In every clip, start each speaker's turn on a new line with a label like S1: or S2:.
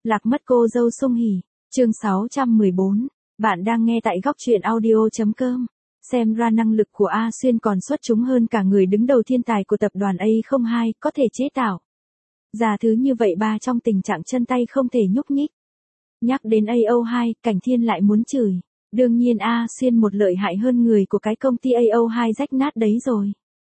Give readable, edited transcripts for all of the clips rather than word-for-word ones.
S1: Lạc mất cô dâu Sung Hỉ. Chương 614. Bạn đang nghe tại góc truyện audio.com. Xem ra năng lực của A Xuyên còn xuất chúng hơn cả người đứng đầu thiên tài của tập đoàn A02, có thể chế tạo ra thứ như vậy ba trong tình trạng chân tay không thể nhúc nhích. Nhắc đến AO2, Cảnh Thiên lại muốn chửi. Đương nhiên A Xuyên một lợi hại hơn người của cái công ty AO2 rách nát đấy rồi.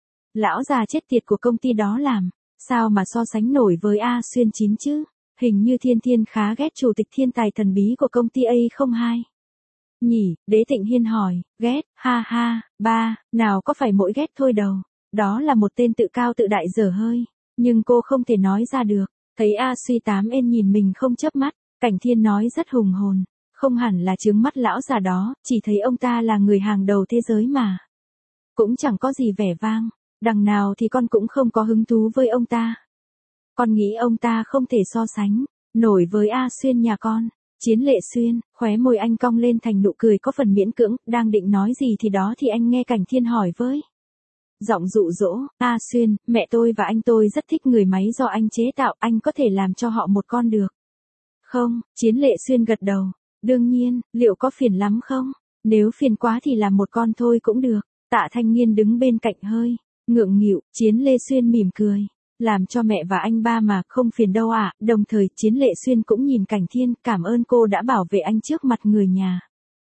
S1: Lão già chết tiệt của công ty đó làm, sao mà so sánh nổi với A Xuyên chín chứ? Hình như Thiên Thiên khá ghét chủ tịch thiên tài thần bí của công ty A02. Nhỉ, Đế Tịnh Hiên hỏi, ghét, ha ha, ba, nào có phải mỗi ghét thôi đâu. Đó là một tên tự cao tự đại dở hơi. Nhưng cô không thể nói ra được. Thấy A Suy Tám Ên nhìn mình không chớp mắt, Cảnh Thiên nói rất hùng hồn. Không hẳn là trướng mắt lão già đó, chỉ thấy ông ta là người hàng đầu thế giới mà. Cũng chẳng có gì vẻ vang. Đằng nào thì con cũng không có hứng thú với ông ta. Con nghĩ ông ta không thể so sánh nổi với A Xuyên nhà con. Chiến Lệ Xuyên, khóe môi anh cong lên thành nụ cười có phần miễn cưỡng, đang định nói gì thì đó thì anh nghe Cảnh Thiên hỏi với giọng dụ dỗ, A Xuyên, mẹ tôi và anh tôi rất thích người máy do anh chế tạo, anh có thể làm cho họ một con được không? Chiến Lệ Xuyên gật đầu, đương nhiên, liệu có phiền lắm không? Nếu phiền quá thì làm một con thôi cũng được. Tạ Thanh Nghiên đứng bên cạnh hơi ngượng nghịu. Chiến Lê Xuyên mỉm cười, làm cho mẹ và anh ba mà, không phiền đâu ạ. Đồng thời Chiến Lệ Xuyên cũng nhìn Cảnh Thiên, cảm ơn cô đã bảo vệ anh trước mặt người nhà.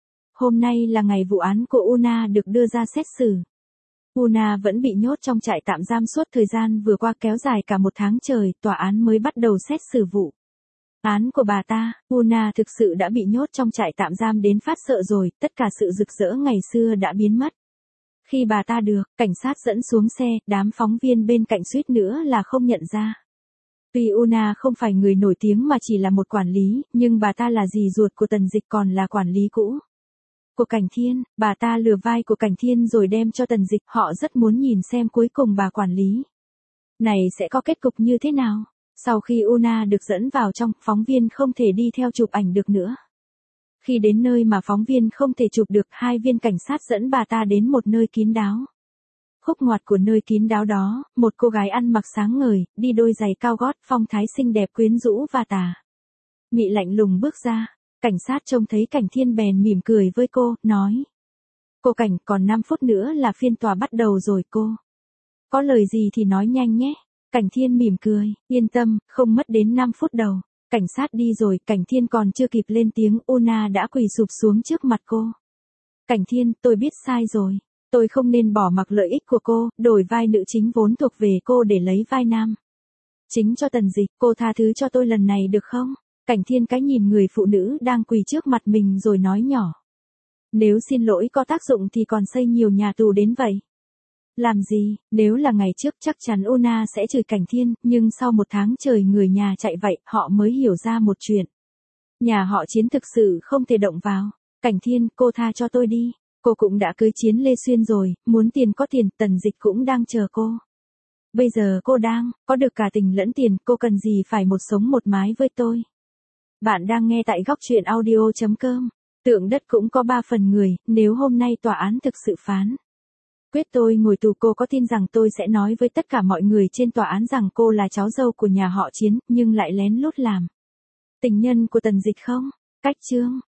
S1: Hôm nay là ngày vụ án của Una được đưa ra xét xử. Una vẫn bị nhốt trong trại tạm giam suốt thời gian vừa qua kéo dài cả một tháng trời, tòa án mới bắt đầu xét xử vụ án của bà ta. Una thực sự đã bị nhốt trong trại tạm giam đến phát sợ rồi, tất cả sự rực rỡ ngày xưa đã biến mất. Khi bà ta được cảnh sát dẫn xuống xe, đám phóng viên bên cạnh suýt nữa là không nhận ra. Tuy Una không phải người nổi tiếng mà chỉ là một quản lý, nhưng bà ta là dì ruột của Tần Dịch còn là quản lý cũ của Cảnh Thiên. Bà ta lừa vai của Cảnh Thiên rồi đem cho Tần Dịch. Họ rất muốn nhìn xem cuối cùng bà quản lý này sẽ có kết cục như thế nào. Sau khi Una được dẫn vào trong, phóng viên không thể đi theo chụp ảnh được nữa. Khi đến nơi mà phóng viên không thể chụp được, hai viên cảnh sát dẫn bà ta đến một nơi kín đáo. Khúc ngoặt của nơi kín đáo đó, một cô gái ăn mặc sáng ngời, đi đôi giày cao gót, phong thái xinh đẹp quyến rũ và tà mị lạnh lùng bước ra. Cảnh sát trông thấy Cảnh Thiên bèn mỉm cười với cô, nói: Cô Cảnh, còn 5 phút nữa là phiên tòa bắt đầu rồi cô. Có lời gì thì nói nhanh nhé. Cảnh Thiên mỉm cười, yên tâm, không mất đến 5 phút đâu. Cảnh sát đi rồi, Cảnh Thiên còn chưa kịp lên tiếng, Una đã quỳ sụp xuống trước mặt cô. Cảnh Thiên, tôi biết sai rồi. Tôi không nên bỏ mặc lợi ích của cô, đổi vai nữ chính vốn thuộc về cô để lấy vai nam chính cho Tần Dịch. Cô tha thứ cho tôi lần này được không? Cảnh Thiên cái nhìn người phụ nữ đang quỳ trước mặt mình rồi nói nhỏ. Nếu xin lỗi có tác dụng thì còn xây nhiều nhà tù đến vậy. Làm gì, nếu là ngày trước chắc chắn Una sẽ chửi Cảnh Thiên, nhưng sau một tháng trời người nhà chạy vậy, họ mới hiểu ra một chuyện. Nhà họ Chiến thực sự không thể động vào. Cảnh Thiên, cô tha cho tôi đi. Cô cũng đã cưới Chiến Lê Xuyên rồi, muốn tiền có tiền, Tần Dịch cũng đang chờ cô. Bây giờ cô đang có được cả tình lẫn tiền, cô cần gì phải một sống một mái với tôi. Bạn đang nghe tại góc truyện audio.com. Tượng đất cũng có 3 phần người, nếu hôm nay tòa án thực sự phán quyết tôi ngồi tù, cô có tin rằng tôi sẽ nói với tất cả mọi người trên tòa án rằng cô là cháu dâu của nhà họ Chiến, nhưng lại lén lút làm tình nhân của Tần Dịch không? Cách chương